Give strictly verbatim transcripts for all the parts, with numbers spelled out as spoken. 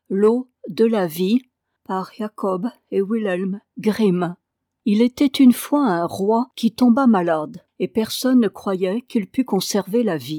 L'eau de la vie par Jacob et Wilhelm Grimm. Il était une fois un roi qui tomba malade, et personne ne croyait qu'il pût conserver la vie.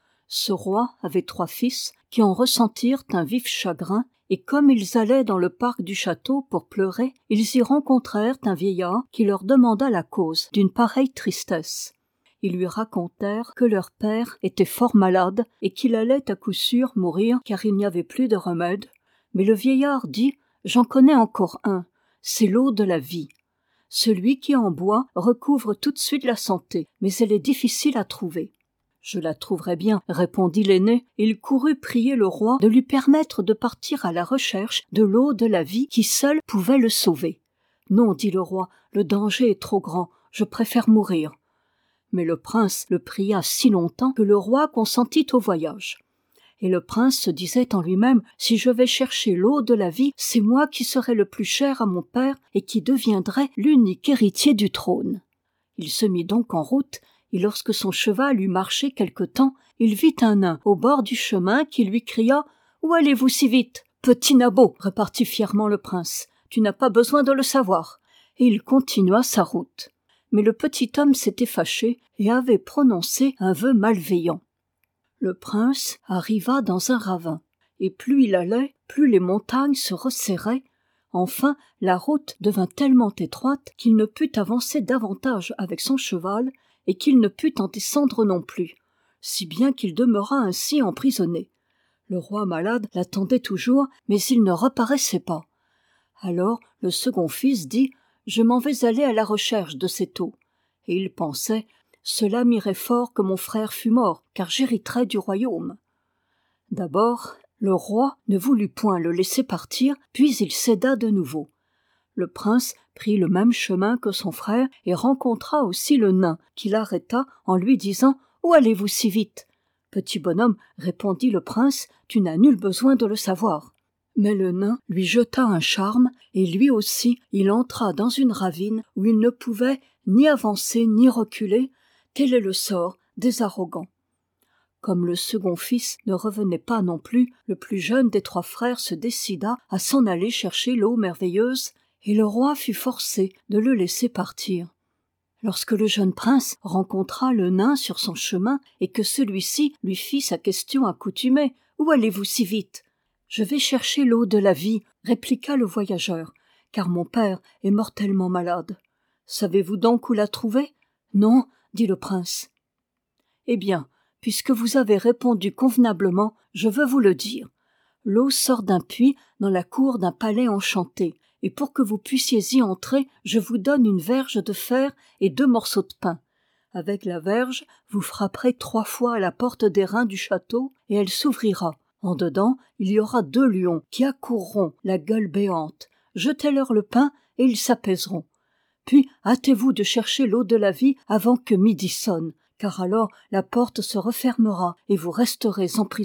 Ce roi avait trois fils qui en ressentirent un vif chagrin, et comme ils allaient dans le parc du château pour pleurer, ils y rencontrèrent un vieillard qui leur demanda la cause d'une pareille tristesse. Ils lui racontèrent que leur père était fort malade et qu'il allait à coup sûr mourir car il n'y avait plus de remède. Mais le vieillard dit « J'en connais encore un, c'est l'eau de la vie. Celui qui en boit recouvre tout de suite la santé, mais elle est difficile à trouver. » « Je la trouverai bien, » répondit l'aîné, et il courut prier le roi de lui permettre de partir à la recherche de l'eau de la vie qui seule pouvait le sauver. « Non, dit le roi, le danger est trop grand, je préfère mourir. » Mais le prince le pria si longtemps que le roi consentit au voyage. Et le prince se disait en lui-même « Si je vais chercher l'eau de la vie, c'est moi qui serai le plus cher à mon père et qui deviendrai l'unique héritier du trône. » Il se mit donc en route, et lorsque son cheval eut marché quelque temps, il vit un nain au bord du chemin qui lui cria « Où allez-vous si vite ?»« Petit nabot, repartit fièrement le prince, tu n'as pas besoin de le savoir. » Et il continua sa route. Mais le petit homme s'était fâché et avait prononcé un vœu malveillant. Le prince arriva dans un ravin, et plus il allait, plus les montagnes se resserraient. Enfin, la route devint tellement étroite qu'il ne put avancer davantage avec son cheval et qu'il ne put en descendre non plus, si bien qu'il demeura ainsi emprisonné. Le roi malade l'attendait toujours, mais il ne reparaissait pas. Alors le second fils dit « Je m'en vais aller à la recherche de cette eau. » Et il pensait « Cela m'irait fort que mon frère fût mort, car j'hériterais du royaume. » D'abord, le roi ne voulut point le laisser partir, puis il céda de nouveau. Le prince prit le même chemin que son frère et rencontra aussi le nain qui l'arrêta en lui disant « Où allez-vous si vite ?»« Petit bonhomme, répondit le prince, tu n'as nul besoin de le savoir. » Mais le nain lui jeta un charme et lui aussi il entra dans une ravine où il ne pouvait ni avancer ni reculer, tel est le sort des arrogants. Comme le second fils ne revenait pas non plus, le plus jeune des trois frères se décida à s'en aller chercher l'eau merveilleuse, et le roi fut forcé de le laisser partir. Lorsque le jeune prince rencontra le nain sur son chemin et que celui-ci lui fit sa question accoutumée « Où allez-vous si vite ?»« Je vais chercher l'eau de la vie, » répliqua le voyageur, « car mon père est mortellement malade. »« Savez-vous donc où la trouver ?»« Non, » dit le prince. « Eh bien, puisque vous avez répondu convenablement, je veux vous le dire. L'eau sort d'un puits dans la cour d'un palais enchanté, et pour que vous puissiez y entrer, je vous donne une verge de fer et deux morceaux de pain. Avec la verge, vous frapperez trois fois à la porte d'airain du château, et elle s'ouvrira. En dedans, il y aura deux lions qui accourront, la gueule béante. Jetez-leur le pain, et ils s'apaiseront. Puis, hâtez-vous de chercher l'eau de la vie avant que midi sonne, car alors la porte se refermera et vous resterez emprisonnés. »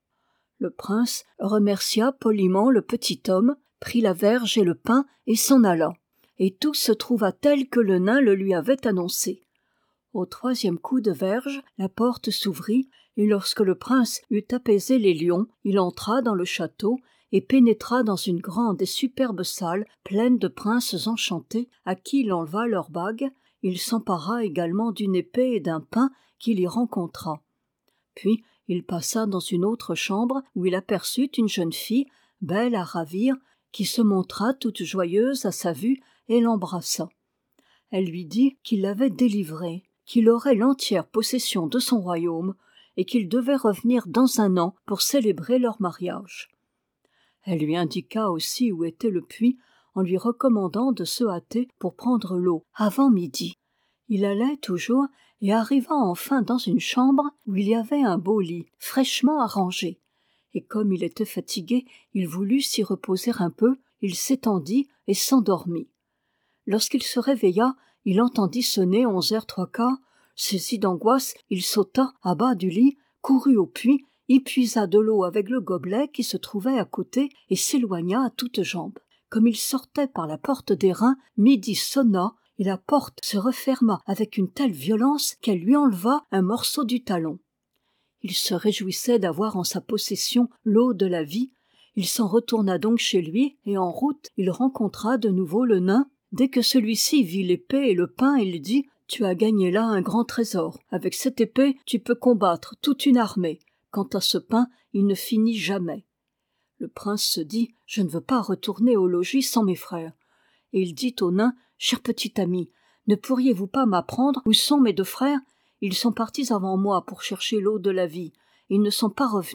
Le prince remercia poliment le petit homme, prit la verge et le pain et s'en alla. Et tout se trouva tel que le nain le lui avait annoncé. Au troisième coup de verge, la porte s'ouvrit, et lorsque le prince eut apaisé les lions, il entra dans le château et pénétra dans une grande et superbe salle pleine de princes enchantés à qui il enleva leurs bagues. Il s'empara également d'une épée et d'un pain qu'il y rencontra. Puis il passa dans une autre chambre où il aperçut une jeune fille, belle à ravir, qui se montra toute joyeuse à sa vue et l'embrassa. Elle lui dit qu'il l'avait délivrée, qu'il aurait l'entière possession de son royaume et qu'il devait revenir dans un an pour célébrer leur mariage. Elle lui indiqua aussi où était le puits en lui recommandant de se hâter pour prendre l'eau avant midi. Il allait toujours et arriva enfin dans une chambre où il y avait un beau lit fraîchement arrangé. Et comme il était fatigué, il voulut s'y reposer un peu, il s'étendit et s'endormit. Lorsqu'il se réveilla, il entendit sonner onze heures trois quarts. Saisi d'angoisse, il sauta à bas du lit, courut au puits, y puisa de l'eau avec le gobelet qui se trouvait à côté et s'éloigna à toutes jambes. Comme il sortait par la porte d'airain, midi sonna et la porte se referma avec une telle violence qu'elle lui enleva un morceau du talon. Il se réjouissait d'avoir en sa possession l'eau de la vie, Il s'en retourna donc chez lui, et en route, il rencontra de nouveau le nain. Dès que celui-ci vit l'épée et le pain, il dit « Tu as gagné là un grand trésor. Avec cette épée, tu peux combattre toute une armée. Quant à ce pain, il ne finit jamais. » Le prince se dit « Je ne veux pas retourner au logis sans mes frères. » Et il dit au nain « Cher petit ami, ne pourriez-vous pas m'apprendre où sont mes deux frères ? Ils sont partis avant moi pour chercher l'eau de la vie. Ils ne sont pas revenus. »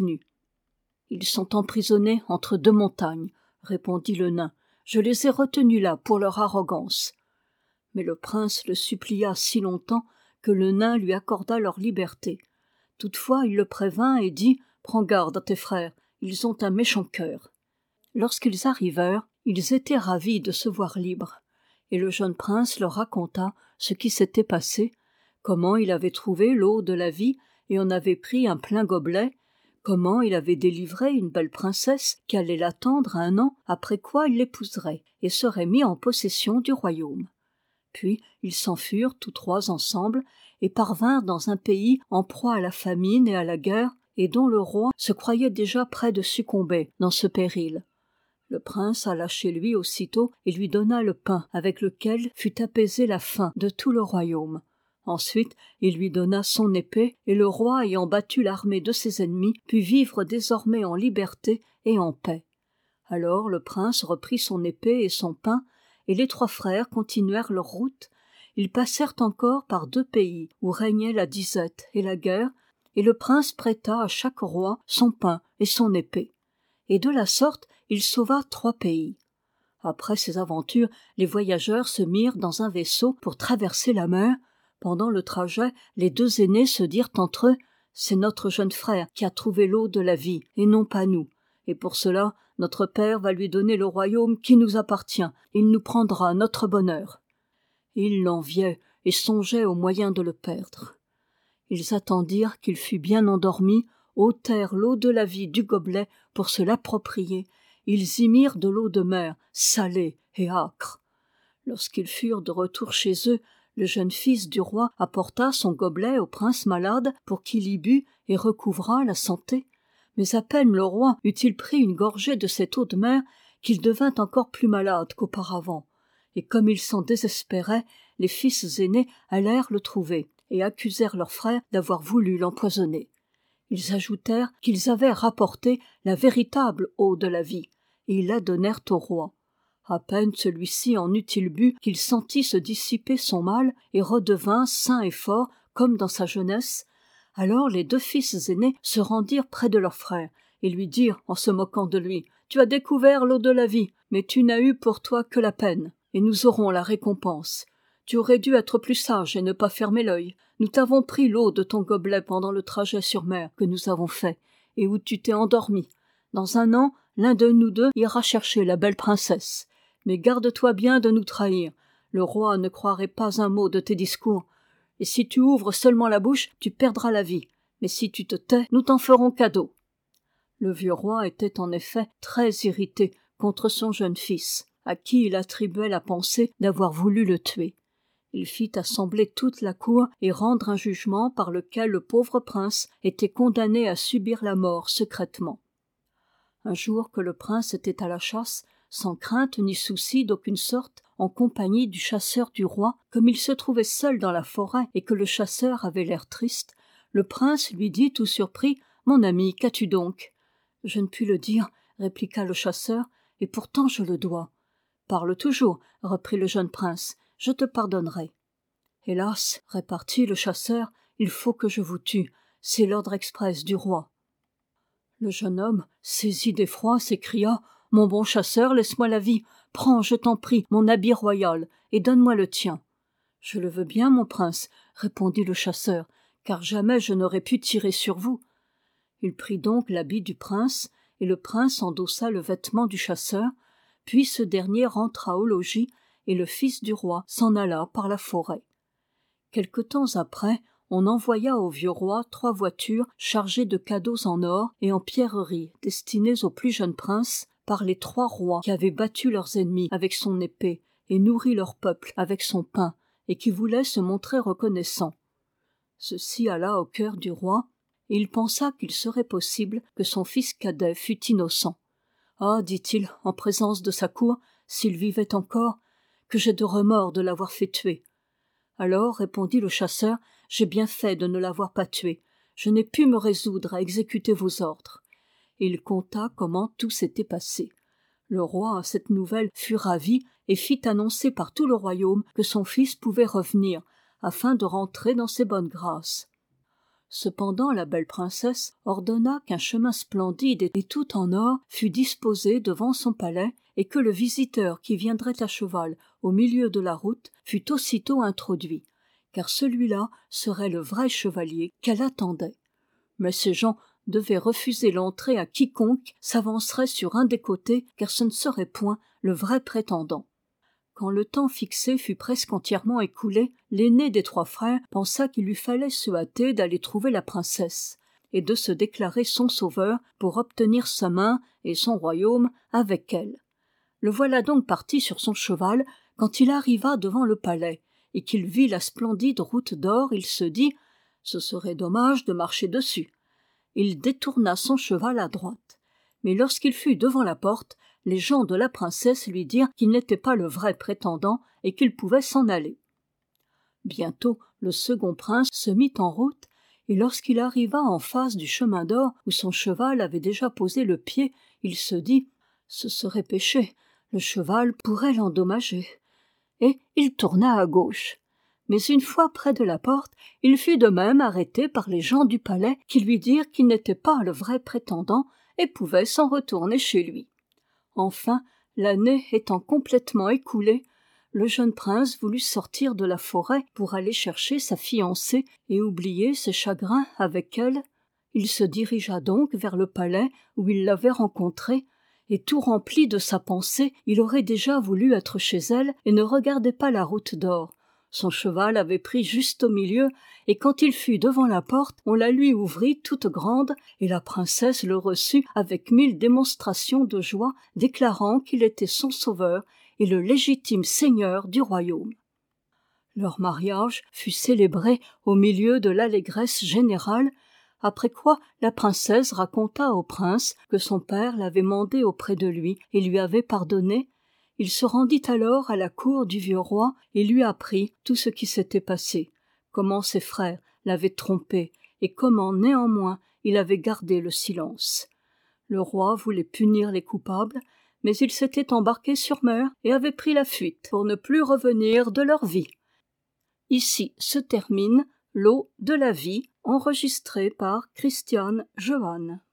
« Ils sont emprisonnés entre deux montagnes, » répondit le nain. « Je les ai retenus là pour leur arrogance. » Mais le prince le supplia si longtemps que le nain lui accorda leur liberté. Toutefois il le prévint et dit « Prends garde à tes frères, ils ont un méchant cœur. » Lorsqu'ils arrivèrent, ils étaient ravis de se voir libres, et le jeune prince leur raconta ce qui s'était passé, comment il avait trouvé l'eau de la vie et en avait pris un plein gobelet, comment il avait délivré une belle princesse qui allait l'attendre un an, après quoi il l'épouserait et serait mis en possession du royaume. Puis ils s'enfuirent tous trois ensemble et parvinrent dans un pays en proie à la famine et à la guerre, et dont le roi se croyait déjà près de succomber dans ce péril. Le prince alla chez lui aussitôt et lui donna le pain avec lequel fut apaisée la faim de tout le royaume. Ensuite, il lui donna son épée, et le roi, ayant battu l'armée de ses ennemis, put vivre désormais en liberté et en paix. Alors le prince reprit son épée et son pain, et les trois frères continuèrent leur route. Ils passèrent encore par deux pays où régnait la disette et la guerre, et le prince prêta à chaque roi son pain et son épée. Et de la sorte, il sauva trois pays. Après ces aventures, les voyageurs se mirent dans un vaisseau pour traverser la mer. Pendant le trajet, les deux aînés se dirent entre eux « C'est notre jeune frère qui a trouvé l'eau de la vie, et non pas nous. Et pour cela, notre père va lui donner le royaume qui nous appartient. Il nous prendra notre bonheur. » Ils l'enviaient et songeaient aux moyens de le perdre. Ils attendirent qu'il fût bien endormi, ôtèrent l'eau de la vie du gobelet pour se l'approprier. Ils y mirent de l'eau de mer, salée et âcre. Lorsqu'ils furent de retour chez eux, le jeune fils du roi apporta son gobelet au prince malade pour qu'il y bût et recouvrât la santé. Mais à peine le roi eut-il pris une gorgée de cette eau de mer qu'il devint encore plus malade qu'auparavant. Et comme il s'en désespérait, les fils aînés allèrent le trouver et accusèrent leur frère d'avoir voulu l'empoisonner. Ils ajoutèrent qu'ils avaient rapporté la véritable eau de la vie, et ils la donnèrent au roi. À peine celui-ci en eut-il bu qu'il sentit se dissiper son mal et redevint sain et fort comme dans sa jeunesse. Alors les deux fils aînés se rendirent près de leur frère et lui dirent en se moquant de lui « Tu as découvert l'eau de la vie, mais tu n'as eu pour toi que la peine, et nous aurons la récompense. Tu aurais dû être plus sage et ne pas fermer l'œil. Nous t'avons pris l'eau de ton gobelet pendant le trajet sur mer que nous avons fait, et où tu t'es endormi. Dans un an, l'un de nous deux ira chercher la belle princesse. Mais garde-toi bien de nous trahir. Le roi ne croirait pas un mot de tes discours. Et si tu ouvres seulement la bouche, tu perdras la vie. Mais si tu te tais, nous t'en ferons cadeau. » Le vieux roi était en effet très irrité contre son jeune fils, à qui il attribuait la pensée d'avoir voulu le tuer. Il fit assembler toute la cour et rendre un jugement par lequel le pauvre prince était condamné à subir la mort secrètement. Un jour que le prince était à la chasse, sans crainte ni souci d'aucune sorte, en compagnie du chasseur du roi, comme il se trouvait seul dans la forêt et que le chasseur avait l'air triste, le prince lui dit tout surpris « Mon ami, qu'as-tu donc ?»« Je ne puis le dire, » répliqua le chasseur, « et pourtant je le dois. »« Parle toujours, » reprit le jeune prince, « je te pardonnerai. »« Hélas, » repartit le chasseur, « il faut que je vous tue, c'est l'ordre express du roi. » Le jeune homme, saisi d'effroi, s'écria « Mon bon chasseur, laisse-moi la vie, prends, je t'en prie, mon habit royal, et donne-moi le tien. »« Je le veux bien, mon prince, » répondit le chasseur, « car jamais je n'aurais pu tirer sur vous. » Il prit donc l'habit du prince, et le prince endossa le vêtement du chasseur, puis ce dernier rentra au logis, et le fils du roi s'en alla par la forêt. Quelque temps après, on envoya au vieux roi trois voitures chargées de cadeaux en or et en pierreries destinées au plus jeune prince par les trois rois qui avaient battu leurs ennemis avec son épée et nourri leur peuple avec son pain et qui voulaient se montrer reconnaissants. Ceci alla au cœur du roi et il pensa qu'il serait possible que son fils cadet fût innocent. Ah, dit-il, en présence de sa cour, s'il vivait encore, que j'ai de remords de l'avoir fait tuer. Alors, répondit le chasseur, j'ai bien fait de ne l'avoir pas tué. Je n'ai pu me résoudre à exécuter vos ordres. Et il conta comment tout s'était passé. Le roi, à cette nouvelle, fut ravi et fit annoncer par tout le royaume que son fils pouvait revenir, afin de rentrer dans ses bonnes grâces. Cependant la belle princesse ordonna qu'un chemin splendide et tout en or fût disposé devant son palais, et que le visiteur qui viendrait à cheval au milieu de la route fût aussitôt introduit, car celui-là serait le vrai chevalier qu'elle attendait. Mais ces gens devaient refuser l'entrée à quiconque s'avancerait sur un des côtés, car ce ne serait point le vrai prétendant. Quand le temps fixé fut presque entièrement écoulé, l'aîné des trois frères pensa qu'il lui fallait se hâter d'aller trouver la princesse, et de se déclarer son sauveur pour obtenir sa main et son royaume avec elle. Le voilà donc parti sur son cheval, quand il arriva devant le palais, et qu'il vit la splendide route d'or, il se dit « ce serait dommage de marcher dessus ». Il détourna son cheval à droite. Mais lorsqu'il fut devant la porte, les gens de la princesse lui dirent qu'il n'était pas le vrai prétendant et qu'il pouvait s'en aller. Bientôt, le second prince se mit en route, et lorsqu'il arriva en face du chemin d'or où son cheval avait déjà posé le pied, il se dit « ce serait péché, le cheval pourrait l'endommager ». Et il tourna à gauche. Mais une fois près de la porte, il fut de même arrêté par les gens du palais qui lui dirent qu'il n'était pas le vrai prétendant et pouvait s'en retourner chez lui. Enfin, l'année étant complètement écoulée, le jeune prince voulut sortir de la forêt pour aller chercher sa fiancée et oublier ses chagrins avec elle. Il se dirigea donc vers le palais où il l'avait rencontrée, et tout rempli de sa pensée, il aurait déjà voulu être chez elle et ne regardait pas la route d'or. Son cheval avait pris juste au milieu, et quand il fut devant la porte, on la lui ouvrit toute grande, et la princesse le reçut avec mille démonstrations de joie, déclarant qu'il était son sauveur et le légitime seigneur du royaume. Leur mariage fut célébré au milieu de l'allégresse générale, après quoi la princesse raconta au prince que son père l'avait mandé auprès de lui et lui avait pardonné. Il se rendit alors à la cour du vieux roi et lui apprit tout ce qui s'était passé, comment ses frères l'avaient trompé et comment néanmoins il avait gardé le silence. Le roi voulait punir les coupables, mais ils s'étaient embarqués sur mer et avaient pris la fuite pour ne plus revenir de leur vie. Ici se termine l'eau de la vie, enregistrée par Christiane Johann.